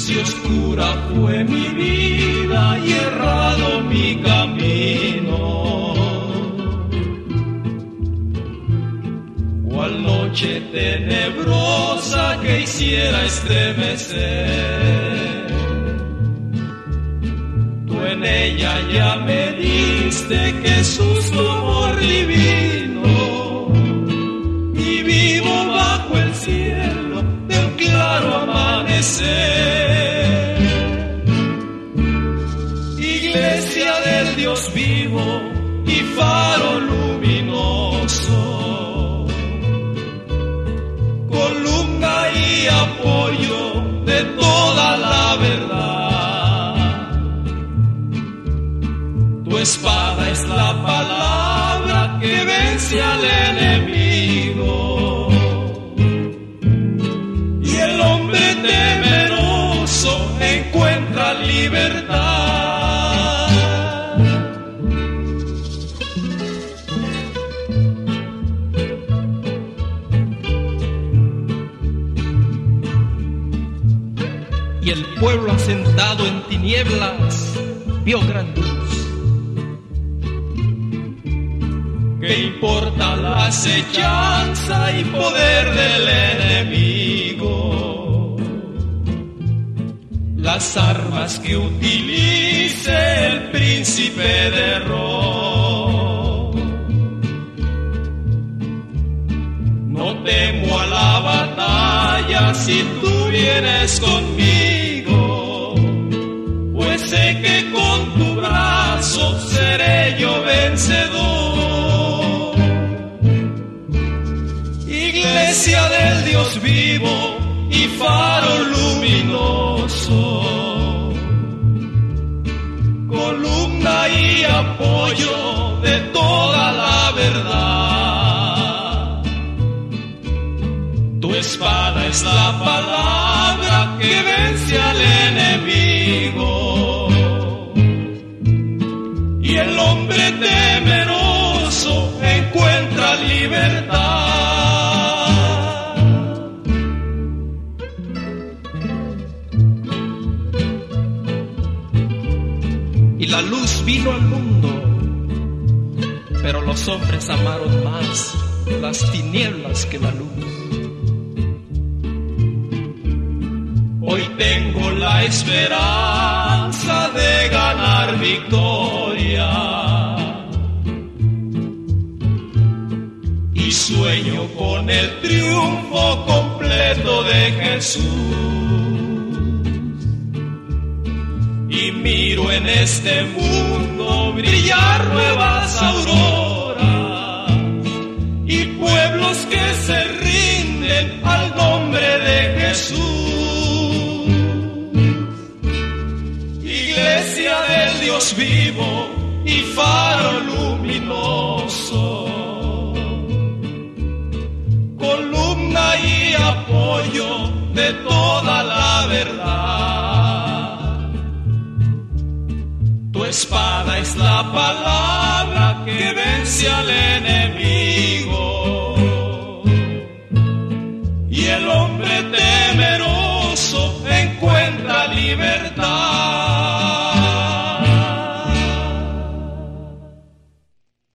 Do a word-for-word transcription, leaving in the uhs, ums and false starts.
Si oscura fue mi vida y errado mi camino, cual noche tenebrosa que hiciera estremecer, tú en ella ya me diste que sus tu amor divino, y vivo bajo el cielo de un claro amanecer. Iglesia del Dios vivo y faro luminoso, columna y apoyo de toda la verdad. Tu espada es la palabra que vence al enemigo, y el hombre temeroso encuentra libertad. Y el pueblo asentado en tinieblas vio gran luz. ¿Qué importa la acechanza y poder del enemigo? Las armas que utilice el príncipe de error. No temo a la batalla si tú vienes conmigo, pues sé que con tu brazo seré yo vencedor. Iglesia del Dios vivo y faro luminoso, columna y apoyo de toda la verdad. Tu espada es la palabra que vence al enemigo, y el hombre temeroso encuentra libertad. Y la luz vino al mundo, pero los hombres amaron más las tinieblas que la luz. Hoy tengo la esperanza de ganar victoria, y sueño con el triunfo completo de Jesús. Y miro en este mundo brillar nuevas auroras, y pueblos que se rinden al nombre de Jesús. Iglesia del Dios vivo y faro luminoso, columna y apoyo de toda la verdad. Tu espada es la palabra que vence al enemigo,